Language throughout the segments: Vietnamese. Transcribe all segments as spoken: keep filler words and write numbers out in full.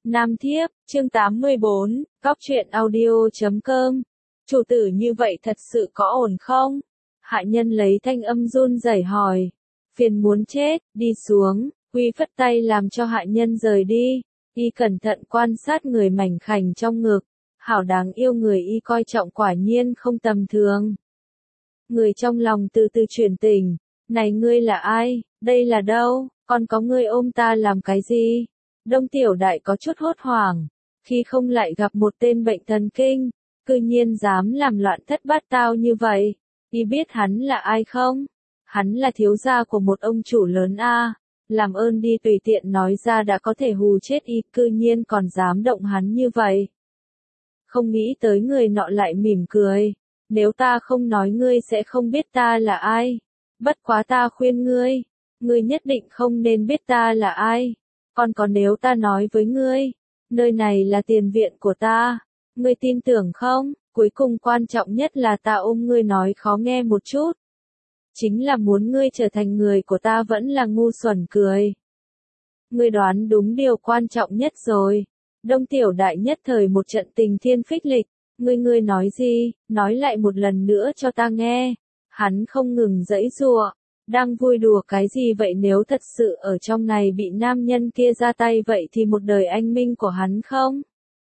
Nam Thiếp, chương tám mươi bốn, Cóc truyện audio chấm com. Chủ tử như vậy thật sự có ổn không? Hạ nhân lấy thanh âm run rẩy hỏi. Phiền muốn chết, đi xuống, Quy phất tay làm cho hạ nhân rời đi. Y cẩn thận quan sát người mảnh khảnh trong ngực. Hảo đáng yêu người y coi trọng quả nhiên không tầm thường. Người trong lòng từ từ chuyển tình. Này ngươi là ai? Đây là đâu? Còn có ngươi ôm ta làm cái gì? Đông Tiểu Đại có chút hốt hoảng, khi không lại gặp một tên bệnh thần kinh, cư nhiên dám làm loạn thất bát tao như vậy. Y biết hắn là ai không? Hắn là thiếu gia của một ông chủ lớn a. Làm ơn đi tùy tiện nói ra đã có thể hù chết y, cư nhiên còn dám động hắn như vậy. Không nghĩ tới người nọ lại mỉm cười. Nếu ta không nói ngươi sẽ không biết ta là ai. Bất quá ta khuyên ngươi, ngươi nhất định không nên biết ta là ai. Còn có nếu ta nói với ngươi, nơi này là tiền viện của ta, ngươi tin tưởng không? Cuối cùng quan trọng nhất là ta ôm ngươi nói khó nghe một chút. Chính là muốn ngươi trở thành người của ta vẫn là ngu xuẩn cười. Ngươi đoán đúng điều quan trọng nhất rồi. Đông Tiểu Đại nhất thời một trận tình thiên phích lịch. Ngươi ngươi nói gì, nói lại một lần nữa cho ta nghe. Hắn không ngừng giãy giụa. Đang vui đùa cái gì vậy, nếu thật sự ở trong này bị nam nhân kia ra tay vậy thì một đời anh minh của hắn không?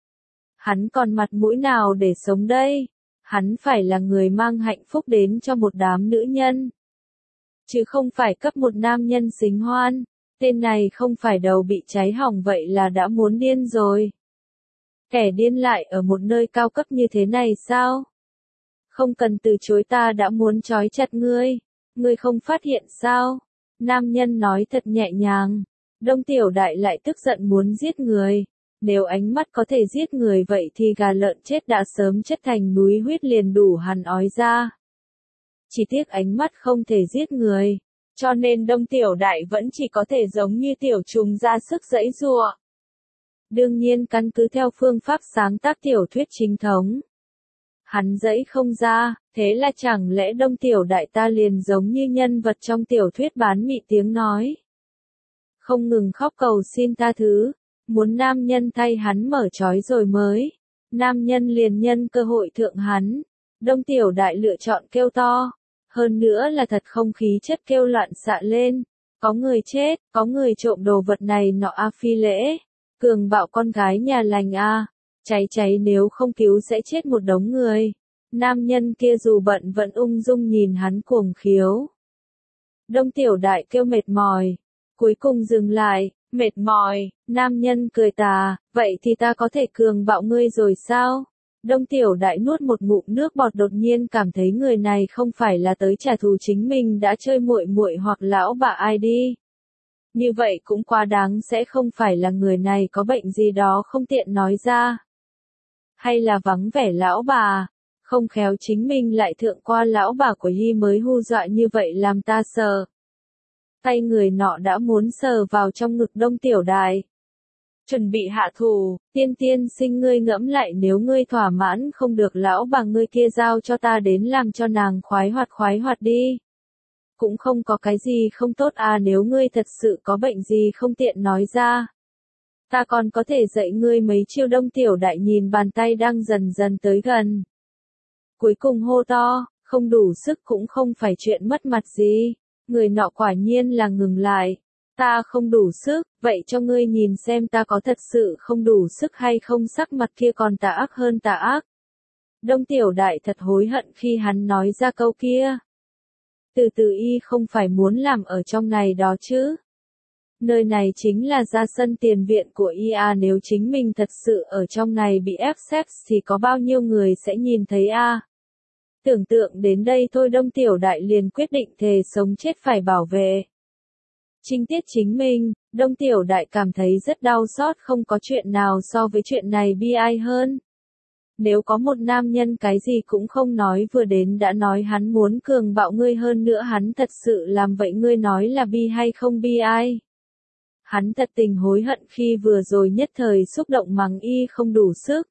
Hắn còn mặt mũi nào để sống đây? Hắn phải là người mang hạnh phúc đến cho một đám nữ nhân. Chứ không phải cấp một nam nhân xính hoan. Tên này không phải đầu bị cháy hỏng vậy là đã muốn điên rồi. Kẻ điên lại ở một nơi cao cấp như thế này sao? Không cần từ chối, ta đã muốn trói chặt ngươi. Ngươi không phát hiện sao? Nam nhân nói thật nhẹ nhàng. Đông Tiểu Đại lại tức giận muốn giết người. Nếu ánh mắt có thể giết người vậy thì gà lợn chết đã sớm chất thành núi huyết liền đủ hắn ói ra. Chỉ tiếc ánh mắt không thể giết người. Cho nên Đông Tiểu Đại vẫn chỉ có thể giống như tiểu trùng ra sức giãy giụa. Đương nhiên căn cứ theo phương pháp sáng tác tiểu thuyết chính thống. Hắn giãy không ra, thế là chẳng lẽ Đông Tiểu Đại ta liền giống như nhân vật trong tiểu thuyết bán mị tiếng nói. Không ngừng khóc cầu xin tha thứ, muốn nam nhân thay hắn mở trói rồi mới. Nam nhân liền nhân cơ hội thượng hắn. Đông Tiểu Đại lựa chọn kêu to. Hơn nữa là thật không khí chất kêu loạn xạ lên. Có người chết, có người trộm đồ vật này nọ a phi lễ. Cường bạo con gái nhà lành a. Cháy cháy nếu không cứu sẽ chết một đống người. Nam nhân kia dù bận vẫn ung dung nhìn hắn cuồng khiếu. Đông Tiểu Đại kêu mệt mỏi. Cuối cùng dừng lại, mệt mỏi, nam nhân cười tà, vậy thì ta có thể cường bạo ngươi rồi sao? Đông Tiểu Đại nuốt một ngụm nước bọt, đột nhiên cảm thấy người này không phải là tới trả thù chính mình đã chơi muội muội hoặc lão bà ai đi. Như vậy cũng quá đáng, sẽ không phải là người này có bệnh gì đó không tiện nói ra. Hay là vắng vẻ lão bà, không khéo chính mình lại thượng qua lão bà của Hy mới hu dọa như vậy làm ta sợ. Tay người nọ đã muốn sờ vào trong ngực Đông Tiểu Đại. Chuẩn bị hạ thủ, tiên tiên sinh ngươi ngẫm lại, nếu ngươi thỏa mãn không được lão bà ngươi kia giao cho ta đến làm cho nàng khoái hoạt khoái hoạt đi. Cũng không có cái gì không tốt à, nếu ngươi thật sự có bệnh gì không tiện nói ra. Ta còn có thể dạy ngươi mấy chiêu. Đông Tiểu Đại nhìn bàn tay đang dần dần tới gần. Cuối cùng hô to, không đủ sức cũng không phải chuyện mất mặt gì. Người nọ quả nhiên là ngừng lại. Ta không đủ sức, vậy cho ngươi nhìn xem ta có thật sự không đủ sức hay không. Sắc mặt kia còn tà ác hơn tà ác. Đông Tiểu Đại thật hối hận khi hắn nói ra câu kia. Từ từ y không phải muốn làm ở trong này đó chứ. Nơi này chính là ra sân tiền viện của y à, nếu chính mình thật sự ở trong này bị ép sex thì có bao nhiêu người sẽ nhìn thấy a? À? Tưởng tượng đến đây thôi Đông Tiểu Đại liền quyết định thề sống chết phải bảo vệ. Trinh tiết chính mình, Đông Tiểu Đại cảm thấy rất đau xót, không có chuyện nào so với chuyện này bi ai hơn. Nếu có một nam nhân cái gì cũng không nói vừa đến đã nói hắn muốn cường bạo ngươi, hơn nữa hắn thật sự làm vậy, ngươi nói là bi hay không bi ai? Hắn thật tình hối hận khi vừa rồi nhất thời xúc động mắng y không đủ sức.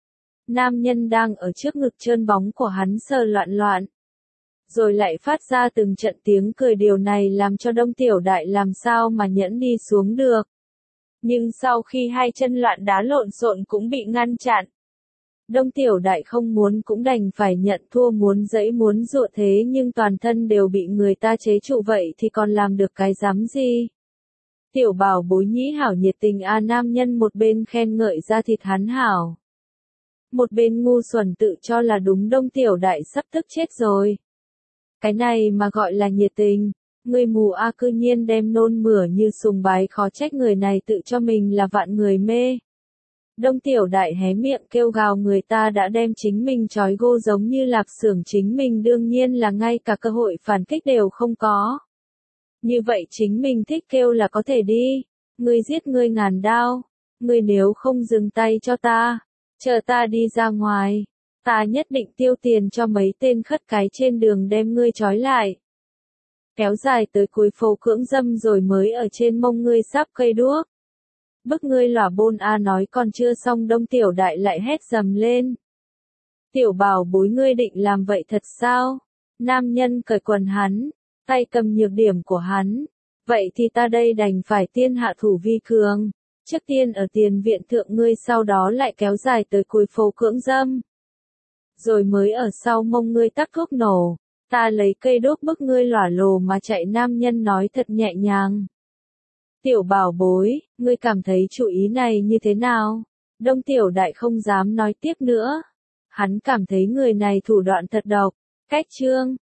Nam nhân đang ở trước ngực trơn bóng của hắn sờ loạn loạn. Rồi lại phát ra từng trận tiếng cười, điều này làm cho Đông Tiểu Đại làm sao mà nhẫn đi xuống được. Nhưng sau khi hai chân loạn đá lộn xộn cũng bị ngăn chặn. Đông Tiểu Đại không muốn cũng đành phải nhận thua, muốn giãy muốn giụa thế nhưng toàn thân đều bị người ta chế trụ, vậy thì còn làm được cái dám gì. Tiểu Bảo Bối nhĩ hảo nhiệt tình a, nam nhân một bên khen ngợi da thịt hắn hảo, một bên ngu xuẩn tự cho là đúng. Đông Tiểu Đại sắp tức chết rồi. Cái này mà gọi là nhiệt tình, người mù a, cư nhiên đem nôn mửa như sùng bái, khó trách người này tự cho mình là vạn người mê. Đông Tiểu Đại hé miệng kêu gào, người ta đã đem chính mình trói gô giống như lạp xưởng, chính mình đương nhiên là ngay cả cơ hội phản kích đều không có. Như vậy chính mình thích kêu là có thể đi. Ngươi giết ngươi ngàn đao. Ngươi nếu không dừng tay cho ta, chờ ta đi ra ngoài, ta nhất định tiêu tiền cho mấy tên khất cái trên đường đem ngươi trói lại. Kéo dài tới cuối phố cưỡng dâm rồi mới ở trên mông ngươi sắp cây đuốc. Bức ngươi lỏa bôn a, nói còn chưa xong Đông Tiểu Đại lại hét dầm lên. Tiểu Bảo Bối, ngươi định làm vậy thật sao? Nam nhân cởi quần hắn, tay cầm nhược điểm của hắn. Vậy thì ta đây đành phải tiên hạ thủ vi cường. Trước tiên ở tiền viện thượng ngươi, sau đó lại kéo dài tới cuối phố cưỡng dâm. Rồi mới ở sau mông ngươi tắc thuốc nổ. Ta lấy cây đốt bức ngươi lỏa lồ mà chạy. Nam nhân nói thật nhẹ nhàng. Tiểu Bảo Bối, ngươi cảm thấy chủ ý này như thế nào? Đông Tiểu Đại không dám nói tiếp nữa. Hắn cảm thấy người này thủ đoạn thật độc. Cách chương